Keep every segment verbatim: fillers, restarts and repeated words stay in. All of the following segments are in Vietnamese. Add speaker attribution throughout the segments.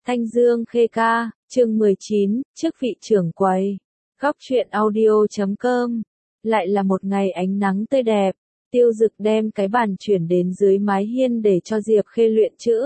Speaker 1: Thanh Dương Khê Ca, chương mười chín, chức vị trưởng quầy. Góc truyện audio chấm com. Lại là một ngày ánh nắng tươi đẹp, Tiêu Dực đem cái bàn chuyển đến dưới mái hiên để cho Diệp Khê luyện chữ.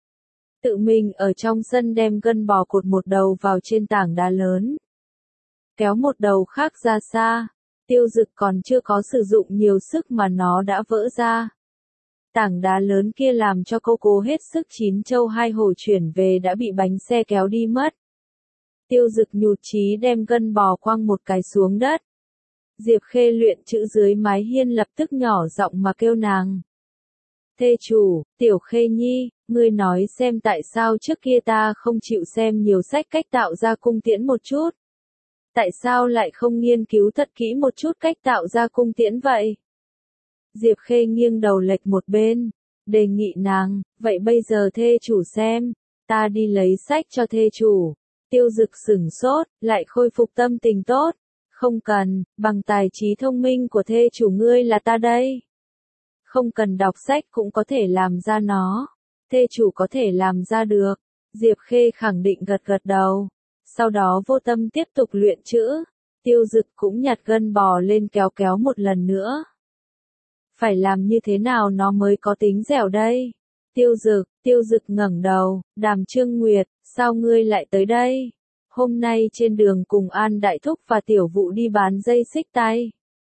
Speaker 1: Tự mình ở trong sân đem gân bò cột một đầu vào trên tảng đá lớn. Kéo một đầu khác ra xa, Tiêu Dực còn chưa có sử dụng nhiều sức mà nó đã vỡ ra. Tảng đá lớn kia làm cho cô cố hết sức chín châu hai hổ chuyển về đã bị bánh xe kéo đi mất. Tiêu Dực nhụt chí đem gân bò quăng một cái xuống đất. Diệp Khê luyện chữ dưới mái hiên lập tức nhỏ giọng mà kêu nàng. Thê chủ, Tiểu Khê Nhi, ngươi nói xem tại sao trước kia ta không chịu xem nhiều sách cách tạo ra cung tiễn một chút. Tại sao lại không nghiên cứu thật kỹ một chút cách tạo ra cung tiễn vậy? Diệp Khê nghiêng đầu lệch một bên, đề nghị nàng, vậy bây giờ thê chủ xem, ta đi lấy sách cho thê chủ. Tiêu Dực sửng sốt, lại khôi phục tâm tình tốt. Không cần, bằng tài trí thông minh của thê chủ ngươi là ta đây. Không cần đọc sách cũng có thể làm ra nó. Thê chủ có thể làm ra được. Diệp Khê khẳng định gật gật đầu. Sau đó vô tâm tiếp tục luyện chữ. Tiêu Dực cũng nhặt gân bò lên kéo kéo một lần nữa. Phải làm như thế nào nó mới có tính dẻo đây? Tiêu Dực, Tiêu Dực ngẩng đầu, Đàm Trương Nguyệt, sao ngươi lại tới đây? Hôm nay trên đường cùng An Đại Thúc và Tiểu Vụ đi bán dây xích tay.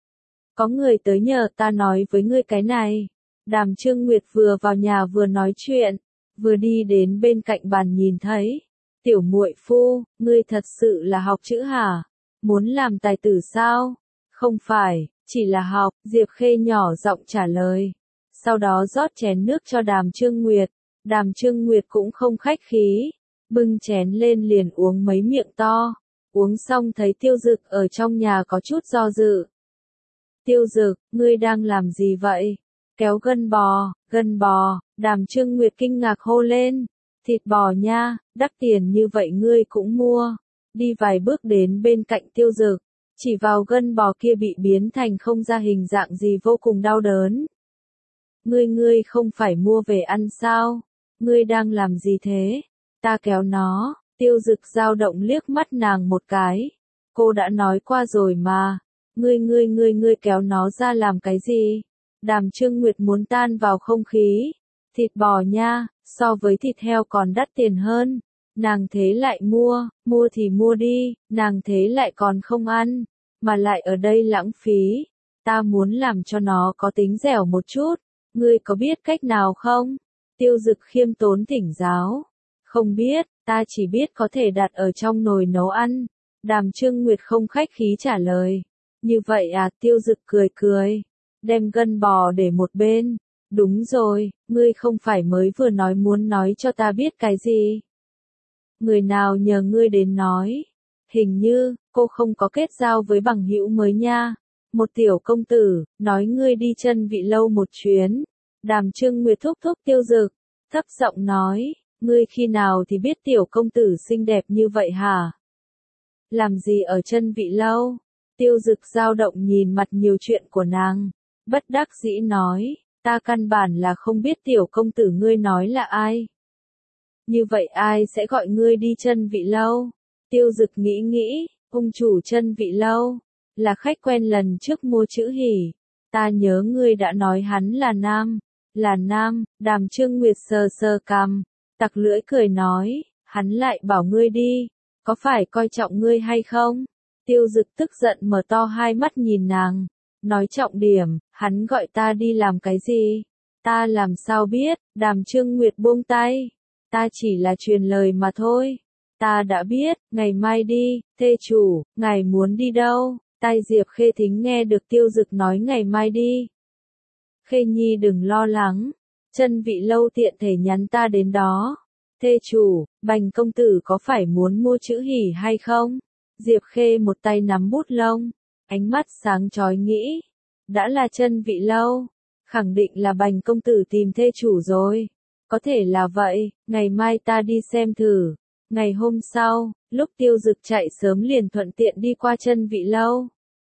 Speaker 1: Có người tới nhờ ta nói với ngươi cái này. Đàm Trương Nguyệt vừa vào nhà vừa nói chuyện, vừa đi đến bên cạnh bàn nhìn thấy. Tiểu muội phu, ngươi thật sự là học chữ hả? Muốn làm tài tử sao? Không phải, chỉ là học, Diệp Khê nhỏ giọng trả lời. Sau đó rót chén nước cho Đàm Trương Nguyệt. Đàm Trương Nguyệt cũng không khách khí, bưng chén lên liền uống mấy miệng to. Uống xong thấy Tiêu Dực ở trong nhà có chút do dự. Tiêu Dực, ngươi đang làm gì vậy? Kéo gân bò, gân bò, Đàm Trương Nguyệt kinh ngạc hô lên. Thịt bò nha, đắt tiền như vậy ngươi cũng mua. Đi vài bước đến bên cạnh Tiêu Dực, chỉ vào gân bò kia bị biến thành không ra hình dạng gì vô cùng đau đớn. Ngươi ngươi không phải mua về ăn sao? Ngươi đang làm gì thế? Ta kéo nó. Tiêu Dực dao động liếc mắt nàng một cái. Cô đã nói qua rồi mà. Ngươi ngươi ngươi ngươi kéo nó ra làm cái gì? Đàm Trương Nguyệt muốn tan vào không khí. Thịt bò nha, so với thịt heo còn đắt tiền hơn. Nàng thế lại mua, mua thì mua đi, nàng thế lại còn không ăn, mà lại ở đây lãng phí. Ta muốn làm cho nó có tính dẻo một chút. Ngươi có biết cách nào không? Tiêu Dực khiêm tốn thỉnh giáo. Không biết, ta chỉ biết có thể đặt ở trong nồi nấu ăn. Đàm Trương Nguyệt không khách khí trả lời. Như vậy à? Tiêu Dực cười cười, đem gân bò để một bên. Đúng rồi, ngươi không phải mới vừa nói muốn nói cho ta biết cái gì? Người nào nhờ ngươi đến nói? Hình như, cô không có kết giao với bằng hữu mới nha. Một tiểu công tử, nói ngươi đi chân vị lâu một chuyến. Đàm Trương Nguyệt thúc thúc Tiêu Dực, thấp giọng nói, ngươi khi nào thì biết tiểu công tử xinh đẹp như vậy hả? Làm gì ở chân vị lâu? Tiêu Dực dao động nhìn mặt nhiều chuyện của nàng, bất đắc dĩ nói, ta căn bản là không biết tiểu công tử ngươi nói là ai. Như vậy ai sẽ gọi ngươi đi chân vị lâu? Tiêu Dực nghĩ nghĩ, ông chủ chân vị lâu, là khách quen lần trước mua chữ hỉ. Ta nhớ ngươi đã nói hắn là nam. Là nam. Đàm Trương Nguyệt sờ sờ cằm, tặc lưỡi cười nói, hắn lại bảo ngươi đi, có phải coi trọng ngươi hay không? Tiêu Dực tức giận mở to hai mắt nhìn nàng, nói trọng điểm, hắn gọi ta đi làm cái gì? Ta làm sao biết? Đàm Trương Nguyệt buông tay, ta chỉ là truyền lời mà thôi. Ta đã biết, ngày mai đi. Thê chủ, ngài muốn đi đâu? Tai Diệp Khê Thính nghe được Tiêu Dực nói ngày mai đi. Khê Nhi đừng lo lắng, chân vị lâu tiện thể nhắn ta đến đó. Thê chủ, Bành công tử có phải muốn mua chữ hỉ hay không? Diệp Khê một tay nắm bút lông, ánh mắt sáng chói nghĩ. Đã là chân vị lâu, khẳng định là Bành công tử tìm thê chủ rồi. Có thể là vậy, ngày mai ta đi xem thử. Ngày hôm sau, lúc Tiêu Dực chạy sớm liền thuận tiện đi qua chân vị lâu.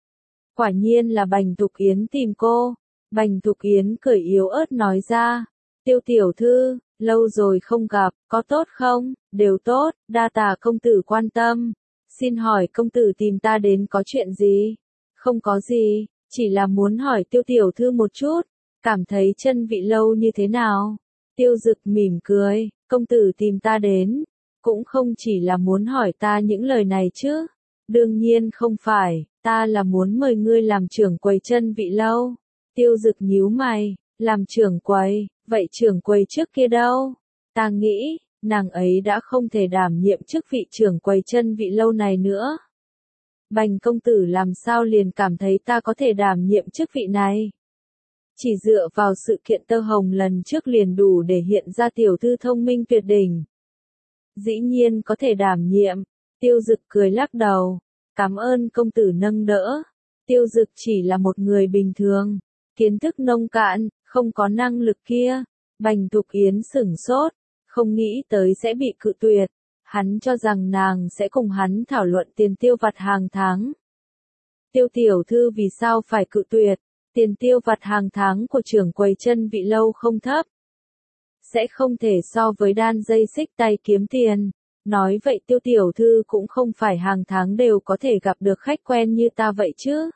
Speaker 1: Quả nhiên là Bành Thục Yến tìm cô. Bành Thục Yến cười yếu ớt nói ra, Tiêu tiểu thư, lâu rồi không gặp, có tốt không? Đều tốt, đa tạ công tử quan tâm. Xin hỏi công tử tìm ta đến có chuyện gì? Không có gì, chỉ là muốn hỏi Tiêu tiểu thư một chút, cảm thấy chân vị lâu như thế nào? Tiêu Dực mỉm cười, công tử tìm ta đến, cũng không chỉ là muốn hỏi ta những lời này chứ. Đương nhiên không phải, ta là muốn mời ngươi làm trưởng quầy chân vị lâu. Tiêu Dực nhíu mày, làm trưởng quầy, vậy trưởng quầy trước kia đâu? Ta nghĩ, nàng ấy đã không thể đảm nhiệm chức vị trưởng quầy chân vị lâu này nữa. Bành công tử làm sao liền cảm thấy ta có thể đảm nhiệm chức vị này? Chỉ dựa vào sự kiện tơ hồng lần trước liền đủ để hiện ra tiểu thư thông minh tuyệt đỉnh. Dĩ nhiên có thể đảm nhiệm. Tiêu Dực cười lắc đầu. Cảm ơn công tử nâng đỡ. Tiêu Dực chỉ là một người bình thường, kiến thức nông cạn, không có năng lực kia. Bành Thục Yến sửng sốt, không nghĩ tới sẽ bị cự tuyệt. Hắn cho rằng nàng sẽ cùng hắn thảo luận tiền tiêu vặt hàng tháng. Tiêu tiểu thư vì sao phải cự tuyệt? Tiền tiêu vặt hàng tháng của trưởng quầy chân vị lâu không thấp. Sẽ không thể so với đan dây xích tay kiếm tiền. Nói vậy Tiêu tiểu thư cũng không phải hàng tháng đều có thể gặp được khách quen như ta vậy chứ.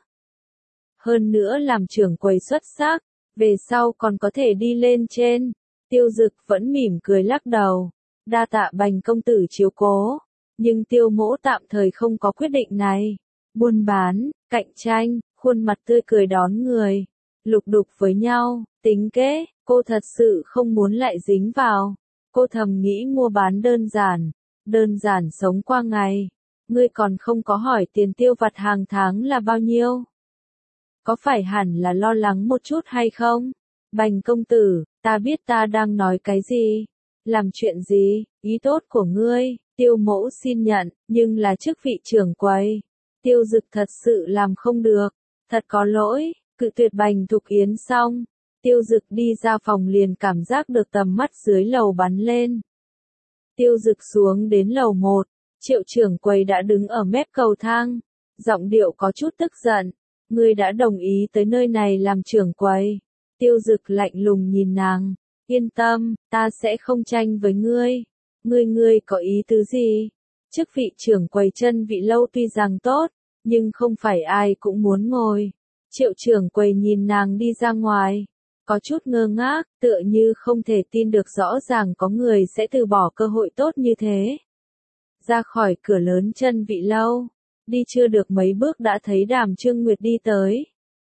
Speaker 1: Hơn nữa làm trưởng quầy xuất sắc, về sau còn có thể đi lên trên. Tiêu Dực vẫn mỉm cười lắc đầu. Đa tạ Bành công tử chiếu cố. Nhưng Tiêu mỗ tạm thời không có quyết định này. Buôn bán, cạnh tranh, khuôn mặt tươi cười đón người. Lục đục với nhau, tính kế, cô thật sự không muốn lại dính vào. Cô thầm nghĩ mua bán đơn giản, đơn giản sống qua ngày. Ngươi còn không có hỏi tiền tiêu vặt hàng tháng là bao nhiêu? Có phải hẳn là lo lắng một chút hay không? Bành công tử, ta biết ta đang nói cái gì? Làm chuyện gì? Ý tốt của ngươi, Tiêu mỗ xin nhận, nhưng là chức vị trưởng quầy. Tiêu Dực thật sự làm không được, thật có lỗi, cự tuyệt Bành Thục Yến xong. Tiêu Dực đi ra phòng liền cảm giác được tầm mắt dưới lầu bắn lên. Tiêu Dực xuống đến lầu một, Triệu trưởng quầy đã đứng ở mép cầu thang, giọng điệu có chút tức giận. Ngươi đã đồng ý tới nơi này làm trưởng quầy. Tiêu Dực lạnh lùng nhìn nàng, yên tâm, ta sẽ không tranh với ngươi. Ngươi ngươi có ý tứ gì? Chức vị trưởng quầy chân vị lâu tuy rằng tốt, nhưng không phải ai cũng muốn ngồi. Triệu trưởng quầy nhìn nàng đi ra ngoài, có chút ngơ ngác, tựa như không thể tin được rõ ràng có người sẽ từ bỏ cơ hội tốt như thế. Ra khỏi cửa lớn chân vị lâu, đi chưa được mấy bước đã thấy Đàm Trương Nguyệt đi tới.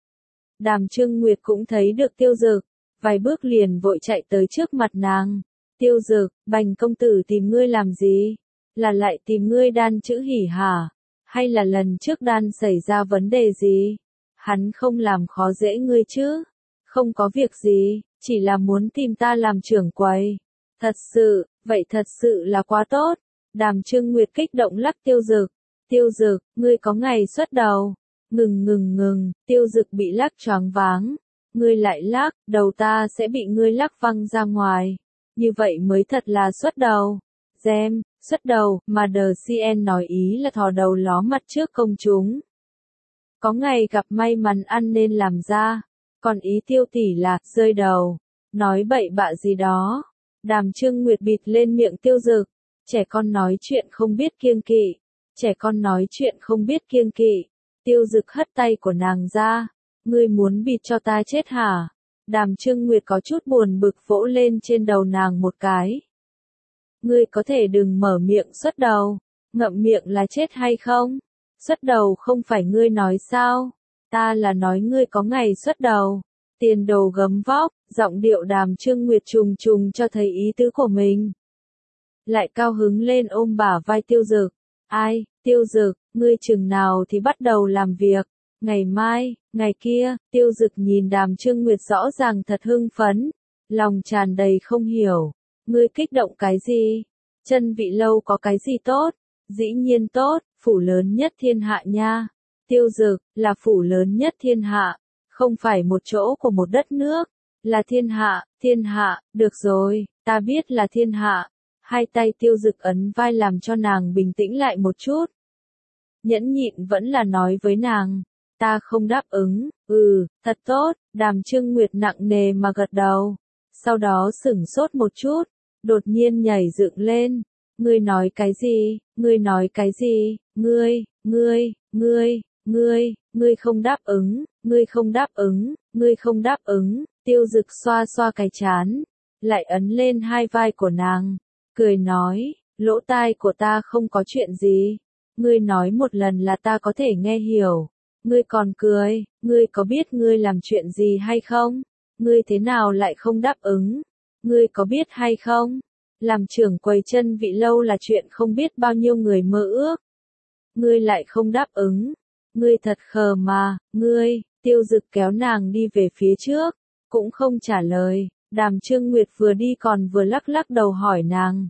Speaker 1: Đàm Trương Nguyệt cũng thấy được Tiêu Dực, vài bước liền vội chạy tới trước mặt nàng. Tiêu Dực, Bành công tử tìm ngươi làm gì? Là lại tìm ngươi đan chữ hỉ hả? Hay là lần trước đan xảy ra vấn đề gì? Hắn không làm khó dễ ngươi chứ? Không có việc gì, chỉ là muốn tìm ta làm trưởng quầy. Thật sự, vậy thật sự là quá tốt. Đàm Trương Nguyệt kích động lắc Tiêu Dực. Tiêu Dực, ngươi có ngày xuất đầu. Ngừng ngừng ngừng, Tiêu Dực bị lắc choáng váng. Ngươi lại lắc, đầu ta sẽ bị ngươi lắc văng ra ngoài. Như vậy mới thật là xuất đầu. Gem, xuất đầu, mà đờ xê en nói ý là thò đầu ló mặt trước công chúng. Có ngày gặp may mắn ăn nên làm ra. Còn ý Tiêu tỷ là, rơi đầu. Nói bậy bạ gì đó. Đàm Trương Nguyệt bịt lên miệng Tiêu Dực. Trẻ con nói chuyện không biết kiêng kỵ. Trẻ con nói chuyện không biết kiêng kỵ. Tiêu Dực hất tay của nàng ra. Ngươi muốn bịt cho ta chết hả? Đàm Trương Nguyệt có chút buồn bực vỗ lên trên đầu nàng một cái. Ngươi có thể đừng mở miệng xuất đầu. Ngậm miệng là chết hay không? Xuất đầu không phải ngươi nói sao? Ta là nói ngươi có ngày xuất đầu. Tiền đồ gấm vóc, giọng điệu Đàm Trương Nguyệt trùng trùng cho thấy ý tứ của mình. Lại cao hứng lên ôm bả vai Tiêu Dực. Ai, Tiêu Dực, ngươi chừng nào thì bắt đầu làm việc? Ngày mai, ngày kia, Tiêu Dực nhìn Đàm Trương Nguyệt rõ ràng thật hưng phấn. Lòng tràn đầy không hiểu. Ngươi kích động cái gì? Chân vị lâu có cái gì tốt? Dĩ nhiên tốt, phủ lớn nhất thiên hạ nha. Tiêu Dực, là phủ lớn nhất thiên hạ. Không phải một chỗ của một đất nước. Là thiên hạ, thiên hạ, được rồi, ta biết là thiên hạ. Hai tay Tiêu Dực ấn vai làm cho nàng bình tĩnh lại một chút. Nhẫn nhịn vẫn là nói với nàng. Ta không đáp ứng, ừ, thật tốt, Đàm Trương Nguyệt nặng nề mà gật đầu. Sau đó sửng sốt một chút, đột nhiên nhảy dựng lên. Ngươi nói cái gì, ngươi nói cái gì, ngươi, ngươi, ngươi, ngươi, ngươi không đáp ứng, ngươi không đáp ứng, ngươi không đáp ứng, Tiêu Dực xoa xoa cái trán, lại ấn lên hai vai của nàng, cười nói, lỗ tai của ta không có chuyện gì, ngươi nói một lần là ta có thể nghe hiểu, ngươi còn cười, ngươi có biết ngươi làm chuyện gì hay không, ngươi thế nào lại không đáp ứng, ngươi có biết hay không? Làm trưởng quầy chân vị lâu là chuyện không biết bao nhiêu người mơ ước. Ngươi lại không đáp ứng. Ngươi thật khờ mà, ngươi, Tiêu Dực kéo nàng đi về phía trước, cũng không trả lời, Đàm Trương Nguyệt vừa đi còn vừa lắc lắc đầu hỏi nàng.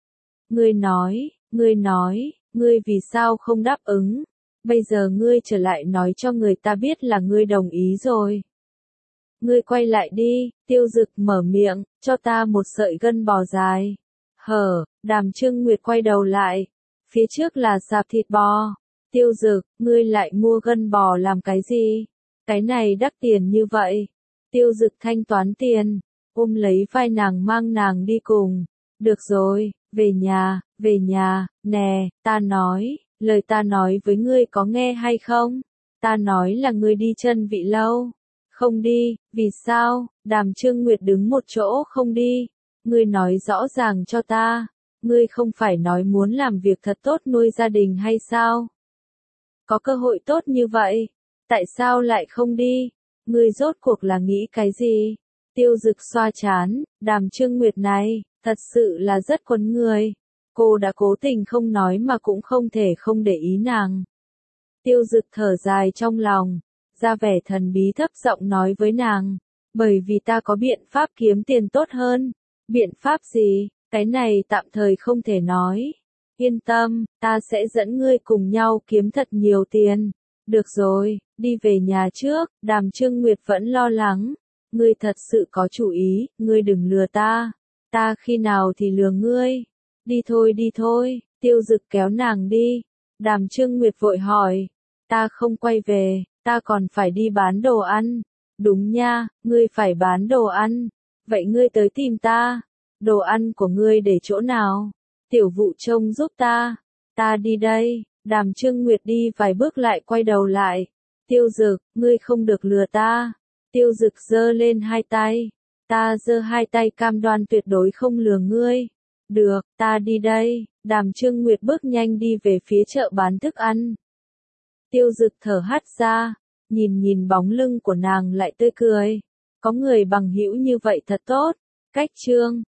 Speaker 1: Ngươi nói, ngươi nói, ngươi vì sao không đáp ứng, bây giờ ngươi trở lại nói cho người ta biết là ngươi đồng ý rồi. Ngươi quay lại đi, Tiêu Dực mở miệng, cho ta một sợi gân bò dài. Hở, Đàm Trương Nguyệt quay đầu lại, phía trước là sạp thịt bò. Tiêu Dực, ngươi lại mua gân bò làm cái gì? Cái này đắt tiền như vậy. Tiêu Dực thanh toán tiền, ôm lấy vai nàng mang nàng đi cùng. Được rồi, về nhà, về nhà, nè, ta nói, lời ta nói với ngươi có nghe hay không? Ta nói là ngươi đi chân vị lâu. Không đi, vì sao? Đàm Trương Nguyệt đứng một chỗ không đi. Ngươi nói rõ ràng cho ta. Ngươi không phải nói muốn làm việc thật tốt nuôi gia đình hay sao? Có cơ hội tốt như vậy, tại sao lại không đi? Ngươi rốt cuộc là nghĩ cái gì? Tiêu Dực xoa chán, Đàm Trương Nguyệt này, thật sự là rất quấn người. Cô đã cố tình không nói mà cũng không thể không để ý nàng. Tiêu Dực thở dài trong lòng, ra vẻ thần bí thấp giọng nói với nàng, bởi vì ta có biện pháp kiếm tiền tốt hơn. Biện pháp gì? Cái này tạm thời không thể nói. Yên tâm, ta sẽ dẫn ngươi cùng nhau kiếm thật nhiều tiền. Được rồi, đi về nhà trước, Đàm Trương Nguyệt vẫn lo lắng. Ngươi thật sự có chủ ý, ngươi đừng lừa ta. Ta khi nào thì lừa ngươi. Đi thôi đi thôi, Tiêu Dực kéo nàng đi. Đàm Trương Nguyệt vội hỏi, ta không quay về, ta còn phải đi bán đồ ăn. Đúng nha, ngươi phải bán đồ ăn. Vậy ngươi tới tìm ta. Đồ ăn của ngươi để chỗ nào? Tiểu Vụ trông giúp ta. Ta đi đây. Đàm Trương Nguyệt đi vài bước lại quay đầu lại. Tiêu Dực, ngươi không được lừa ta. Tiêu Dực giơ lên hai tay. Ta giơ hai tay cam đoan tuyệt đối không lừa ngươi. Được, ta đi đây. Đàm Trương Nguyệt bước nhanh đi về phía chợ bán thức ăn. Tiêu Dực thở hắt ra, nhìn nhìn bóng lưng của nàng lại tươi cười. Có người bằng hữu như vậy thật tốt. Cách chương